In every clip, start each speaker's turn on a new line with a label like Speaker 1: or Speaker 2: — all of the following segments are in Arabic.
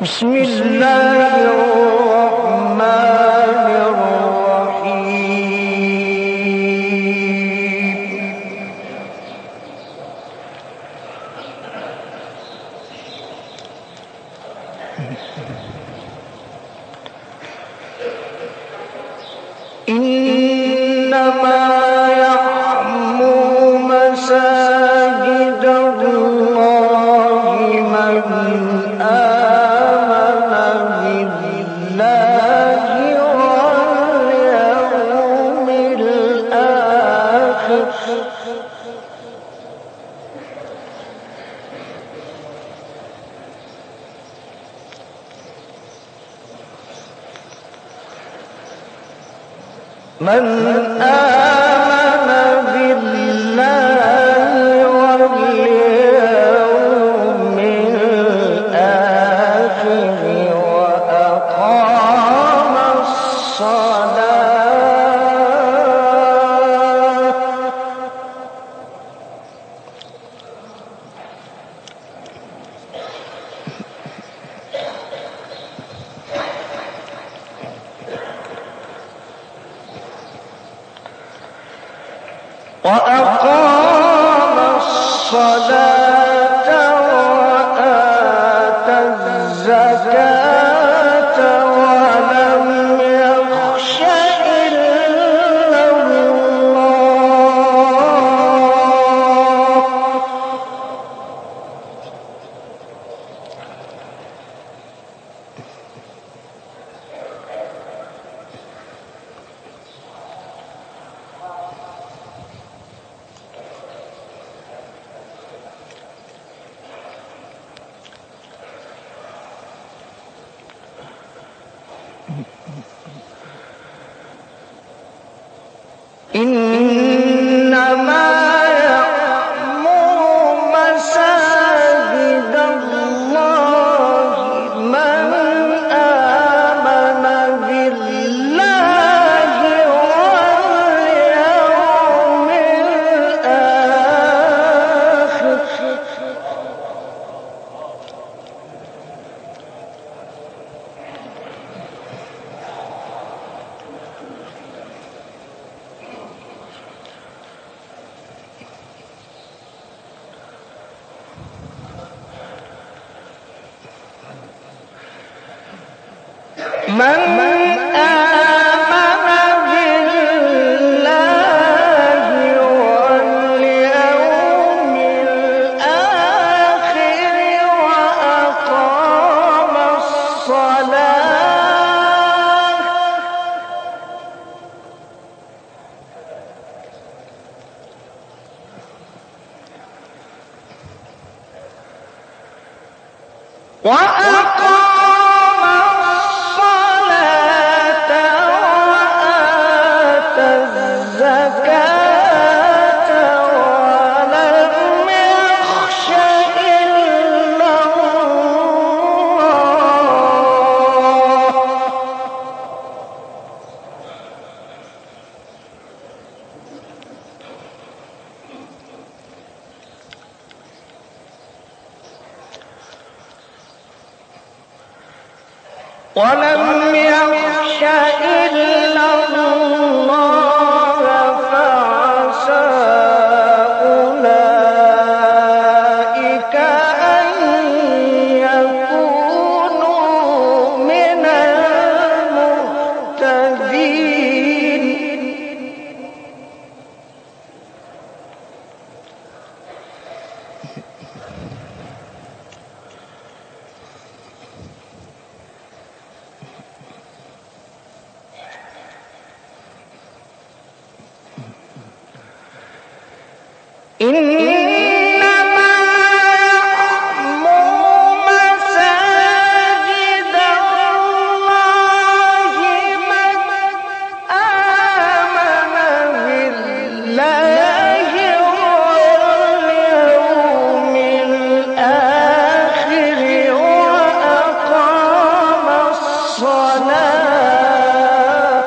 Speaker 1: بسم الله الرحمن الرحيم. إنما يعمر مساجد الله من آمن بالله واليوم الآخر من آمن بالله واليوم الآخر وأقام الصلاة وآتى الزكاة ولم يخش إلا الله إنما يعمر مساجد الله من آمن بالله واليوم الآخر من آمن بالله واليوم الآخر وأقام الصلاة وآتى الزكاة ولم يخش إلا الله فعسى أولئك أن يكونوا من المهتدين إنما يعمر مساجد الله من آمن بالله واليوم الآخر وأقام الصلاة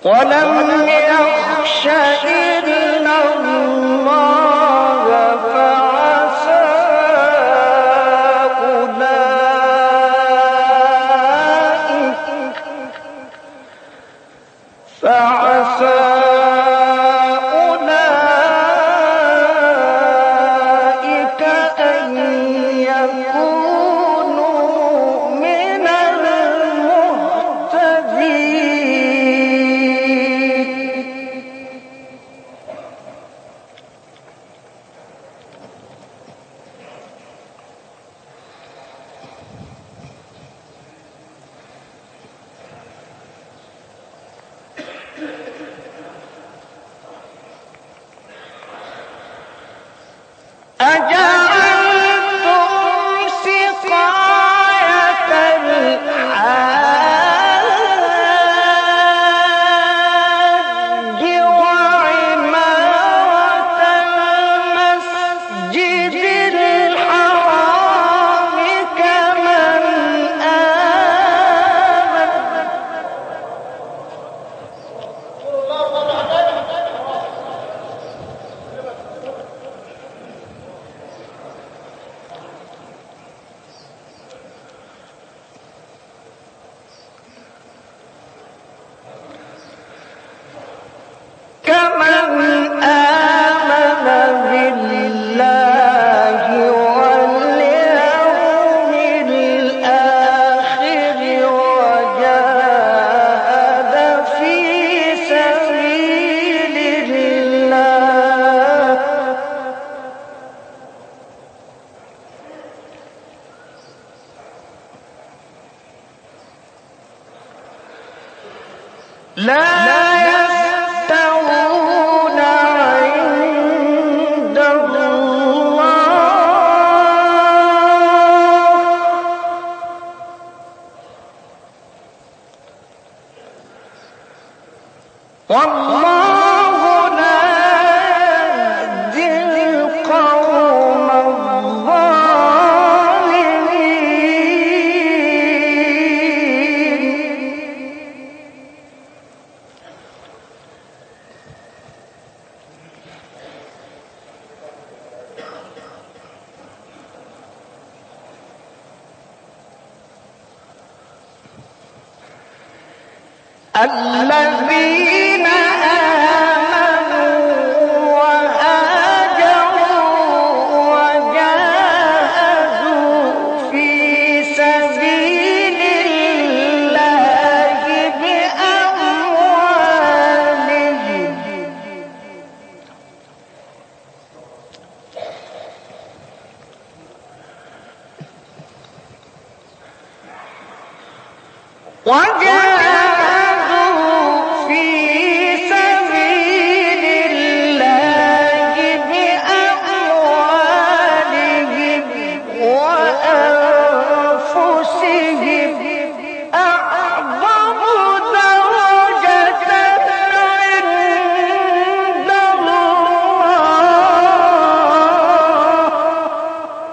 Speaker 1: ولم يخش إلا الله فعسى أولئك أن يكونوا من المهتدين. أجعلتم سقاية الحاج وعمارة المسجد الحرام كمن آمن بالله واليوم الآخر وجاهد في سبيل الله لا يستوون عند الله والله لا يهدي القوم الظالمين. الذين آمنوا وهاجروا وجاهدوا في سبيل الله بأموالهم وأنفسهم أعظم درجة عند الله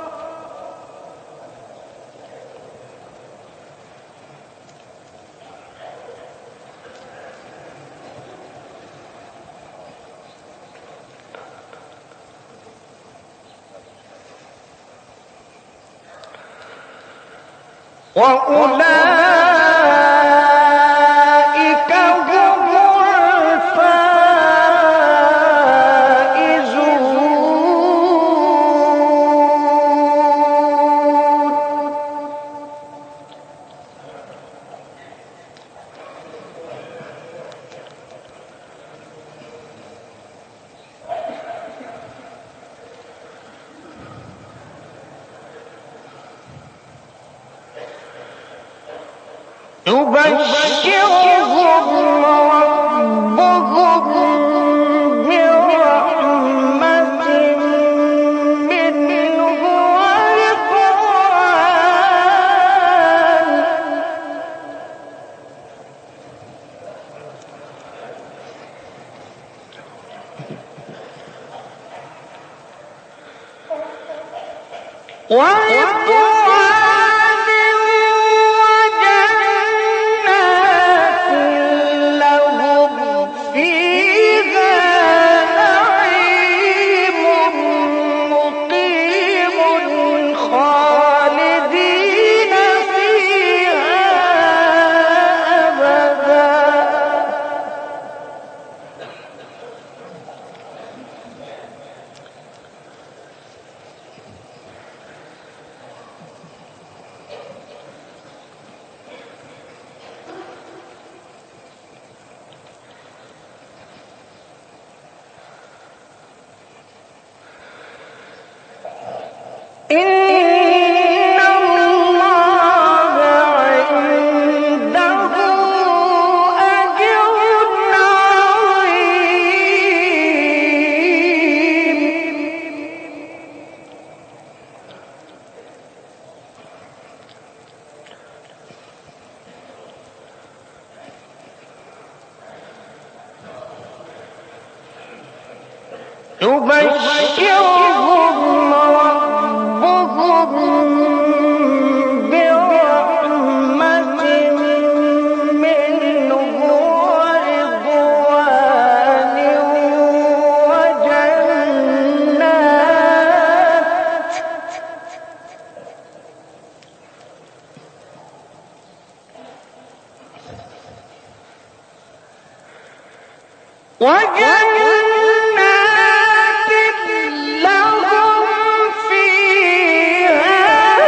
Speaker 1: وأولئك هم يبشرهم ربهم برحمة منه ورضوان وجنات لهم وجنات لهم فيها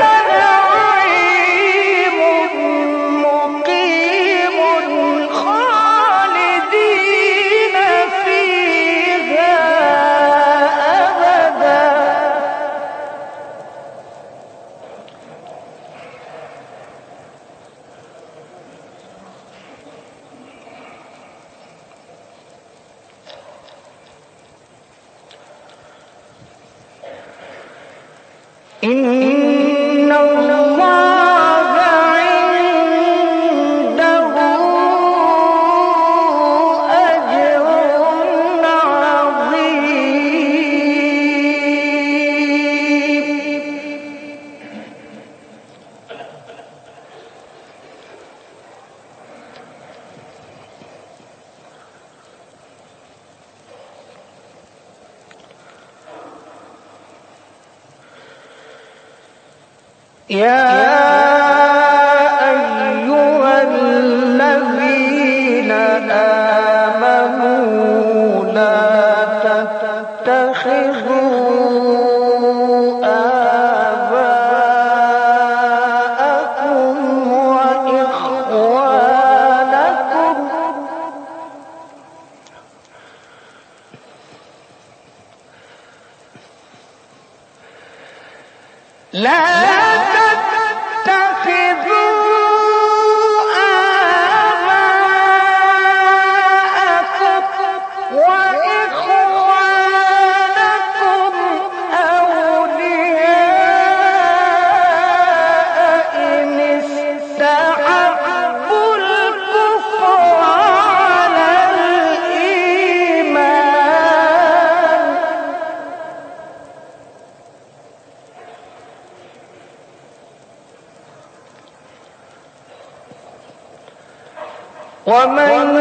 Speaker 1: نعيم مقيم خالدين فيها أبدا. إن الله عنده أجر عظيم. يا أيها الذين آمنوا لا تتخذوا آباءكم وإخوانكم ومن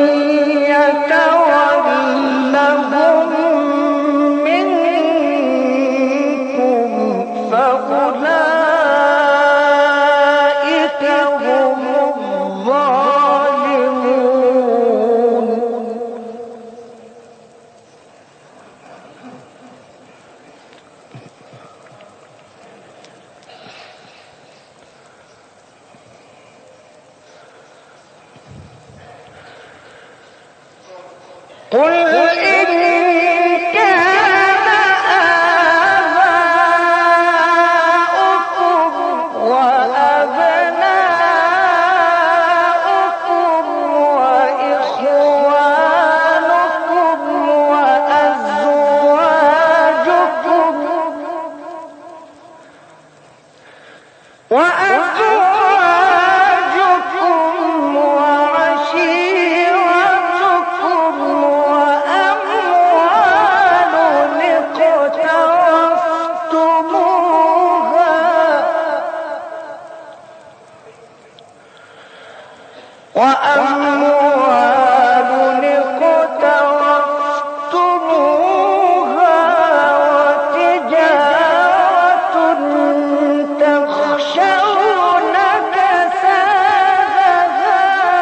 Speaker 1: يتولهم منكم فأولئك هم الظالمون. قل إن كان آباؤكم وأبناؤكم وإخوانكم وأزواجكم وعشيرتكم وأموال اقترفتموها وتجارة تخشون كسادها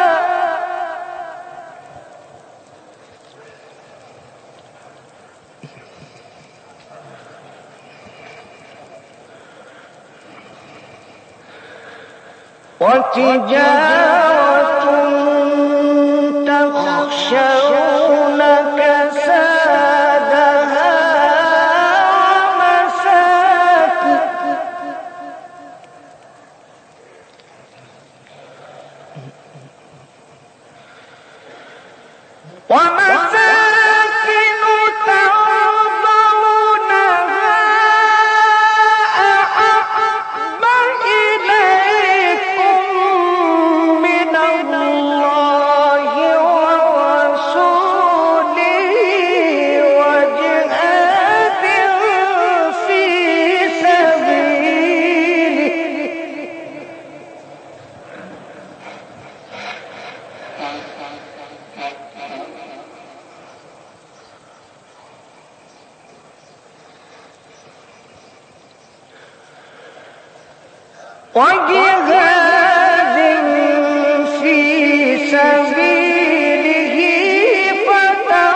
Speaker 1: تخشون كسادها ومساكن ترضونها أحب إليكم من الله ورسوله وجهاد في سبيله فتربصوا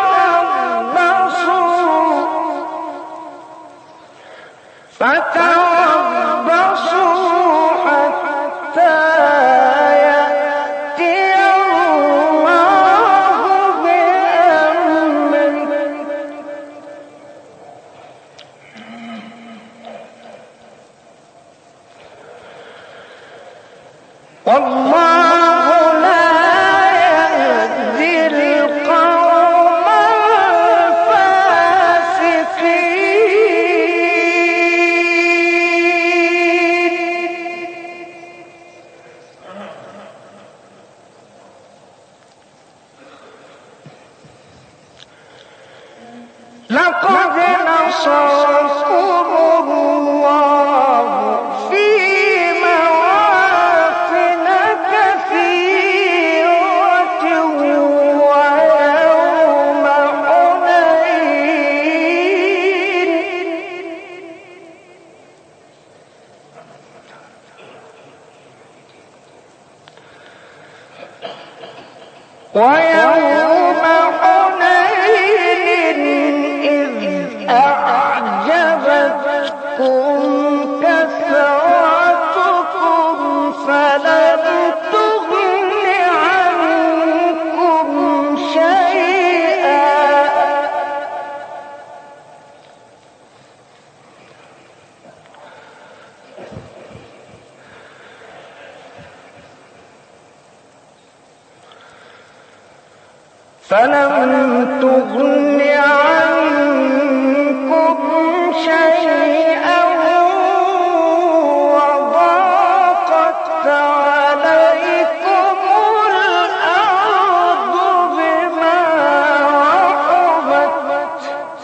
Speaker 1: ويوم حنين إذ أعجبتكم كثرتكم فلم تغن عنكم شيئا وضاقت عليكم الأرض بما رحبت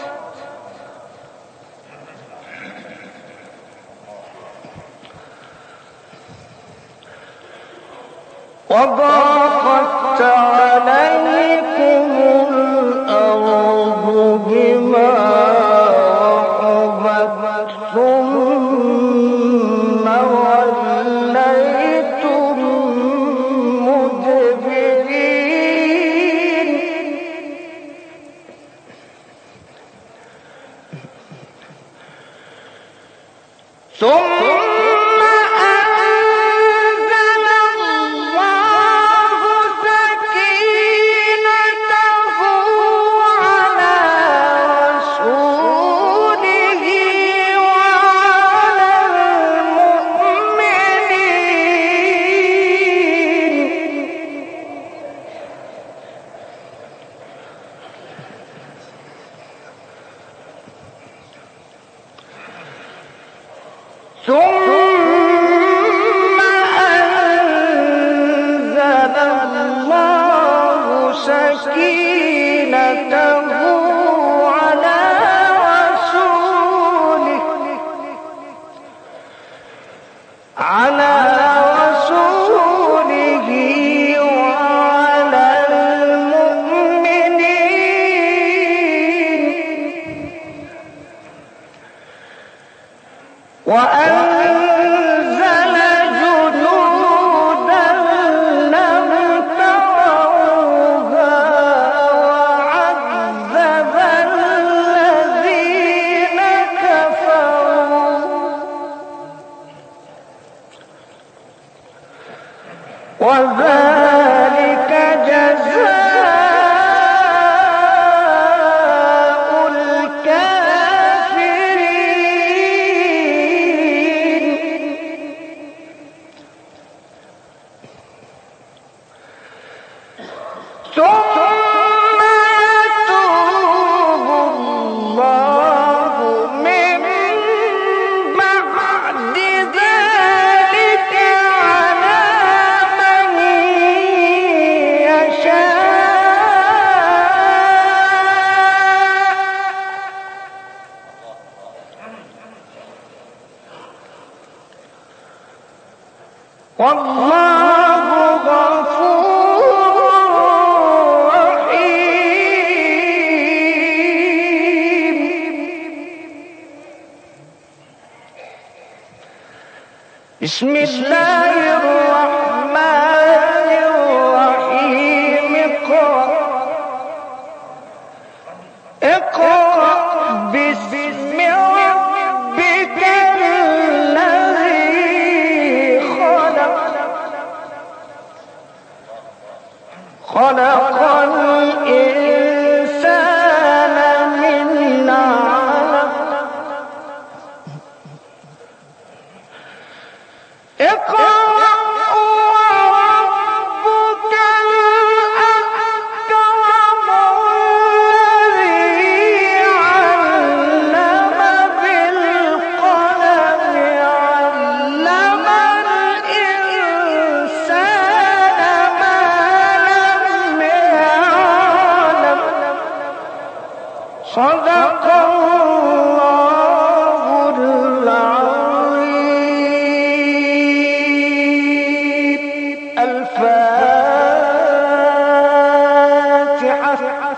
Speaker 1: ثم وليتم مدبرين ثم أنزل الله سكينته على رسوله وعلى المؤمنين ثم أنزل الله سكينته على رسوله وعلى المؤمنين وأنزل جنودا لم تروها وعذب الذين كفروا وذلك جزاء الكافرين ثم يتوب الله من بعد ذلك على من يشاء والله غفور رحيم بسم الله الرحمن الرحيم اقرأ باسم ربك الذي خلق الإنسان من علق اقرأ وربك الأكرم الذي علم بالقلم علم الإنسان ما لم يعلم صدق الله العظيم. الفاتحة.